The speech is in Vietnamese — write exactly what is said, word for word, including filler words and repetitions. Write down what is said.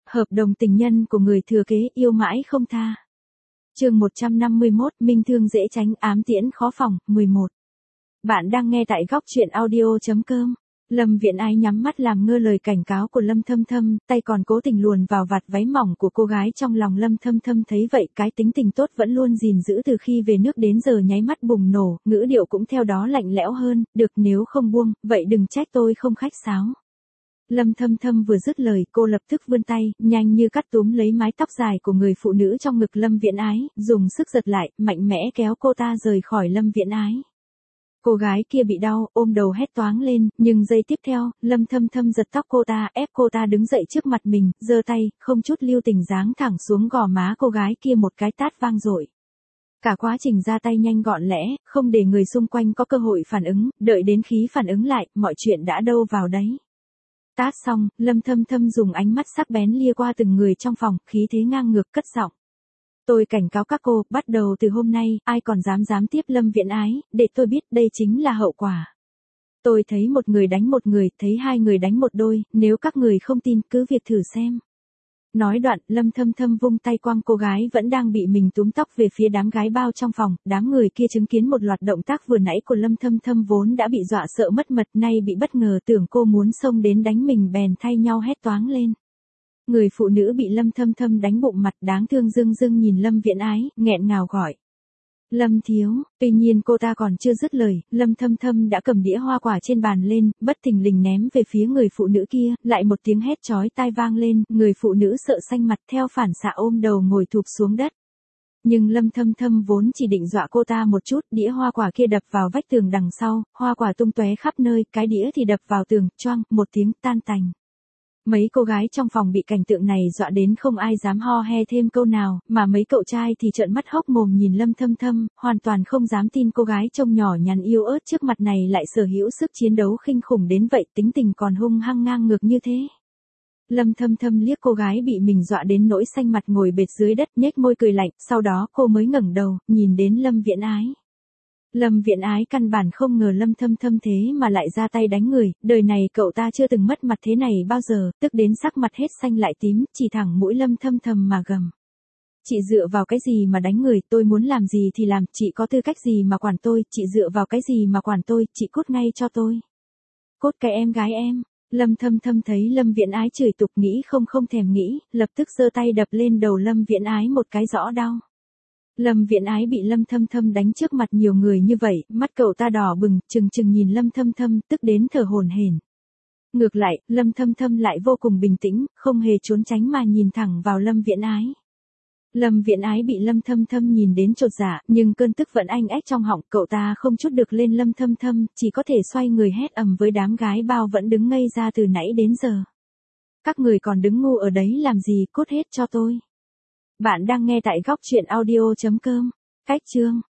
Hợp đồng tình nhân của người thừa kế yêu mãi không tha. Chương một trăm năm mươi mốt, minh thương dễ tránh, ám tiễn khó phòng, mười một. Bạn đang nghe tại góc truyện audio chấm com. Lâm Viễn Ái nhắm mắt làm ngơ lời cảnh cáo của Lâm Thâm Thâm, tay còn cố tình luồn vào vạt váy mỏng của cô gái trong lòng. Lâm Thâm Thâm thấy vậy, cái tính tình tốt vẫn luôn gìn giữ từ khi về nước đến giờ nháy mắt bùng nổ, ngữ điệu cũng theo đó lạnh lẽo hơn, được nếu không buông, vậy đừng trách tôi không khách sáo. Lâm Thâm Thâm vừa dứt lời, cô lập tức vươn tay, nhanh như cắt túm lấy mái tóc dài của người phụ nữ trong ngực Lâm Viễn Ái, dùng sức giật lại, mạnh mẽ kéo cô ta rời khỏi Lâm Viễn Ái. Cô gái kia bị đau, ôm đầu hét toáng lên, nhưng giây tiếp theo, Lâm Thâm Thâm giật tóc cô ta, ép cô ta đứng dậy trước mặt mình, giơ tay, không chút lưu tình giáng thẳng xuống gò má cô gái kia một cái tát vang dội. Cả quá trình ra tay nhanh gọn lẽ, không để người xung quanh có cơ hội phản ứng, đợi đến khi phản ứng lại, mọi chuyện đã đâu vào đấy. Tát xong, Lâm Thâm Thâm dùng ánh mắt sắc bén lia qua từng người trong phòng, khí thế ngang ngược cất giọng. Tôi cảnh cáo các cô, bắt đầu từ hôm nay, ai còn dám dám tiếp Lâm Viễn Ái, để tôi biết đây chính là hậu quả. Tôi thấy một người đánh một người, thấy hai người đánh một đôi, nếu các người không tin cứ việc thử xem. Nói đoạn, Lâm Thâm Thâm vung tay quăng cô gái vẫn đang bị mình túm tóc về phía đám gái bao trong phòng. Đám người kia chứng kiến một loạt động tác vừa nãy của Lâm Thâm Thâm vốn đã bị dọa sợ mất mật, nay bị bất ngờ tưởng cô muốn xông đến đánh mình bèn thay nhau hét toáng lên. Người phụ nữ bị Lâm Thâm Thâm đánh bụng mặt đáng thương dưng dưng nhìn Lâm Viễn Ái, nghẹn ngào gọi. Lâm thiếu, tuy nhiên cô ta còn chưa dứt lời, Lâm Thâm Thâm đã cầm đĩa hoa quả trên bàn lên, bất thình lình ném về phía người phụ nữ kia, lại một tiếng hét chói tai vang lên, người phụ nữ sợ xanh mặt theo phản xạ ôm đầu ngồi thụp xuống đất. Nhưng Lâm Thâm Thâm vốn chỉ định dọa cô ta một chút, đĩa hoa quả kia đập vào vách tường đằng sau, hoa quả tung tóe khắp nơi, cái đĩa thì đập vào tường, choang, một tiếng tan tành. Mấy cô gái trong phòng bị cảnh tượng này dọa đến không ai dám ho he thêm câu nào, mà mấy cậu trai thì trợn mắt hốc mồm nhìn Lâm Thâm Thâm, hoàn toàn không dám tin cô gái trông nhỏ nhắn yếu ớt trước mặt này lại sở hữu sức chiến đấu khinh khủng đến vậy, tính tình còn hung hăng ngang ngược như thế. Lâm Thâm Thâm liếc cô gái bị mình dọa đến nỗi xanh mặt ngồi bệt dưới đất, nhếch môi cười lạnh, sau đó cô mới ngẩng đầu, nhìn đến Lâm Viễn Ái. Lâm Viễn Ái căn bản không ngờ Lâm Thâm Thâm thế mà lại ra tay đánh người, đời này cậu ta chưa từng mất mặt thế này bao giờ, tức đến sắc mặt hết xanh lại tím, chỉ thẳng mũi Lâm Thâm Thâm mà gầm. Chị dựa vào cái gì mà đánh người, tôi muốn làm gì thì làm, chị có tư cách gì mà quản tôi, chị dựa vào cái gì mà quản tôi, chị cút ngay cho tôi. Cút cái em gái em. Lâm Thâm Thâm thấy Lâm Viễn Ái chửi tục nghĩ không không thèm nghĩ, lập tức giơ tay đập lên đầu Lâm Viễn Ái một cái rõ đau. Lâm Viễn Ái bị Lâm Thâm Thâm đánh trước mặt nhiều người như vậy, mắt cậu ta đỏ bừng, trừng trừng nhìn Lâm Thâm Thâm, tức đến thở hổn hển. Ngược lại, Lâm Thâm Thâm lại vô cùng bình tĩnh, không hề trốn tránh mà nhìn thẳng vào Lâm Viễn Ái. Lâm Viễn Ái bị Lâm Thâm Thâm nhìn đến chột dạ, nhưng cơn tức vẫn anh ách trong họng, cậu ta không chút được lên Lâm Thâm Thâm, chỉ có thể xoay người hét ầm với đám gái bao vẫn đứng ngây ra từ nãy đến giờ. Các người còn đứng ngu ở đấy làm gì, cút hết cho tôi. Bạn đang nghe tại góc truyện audio chấm com. Cách chương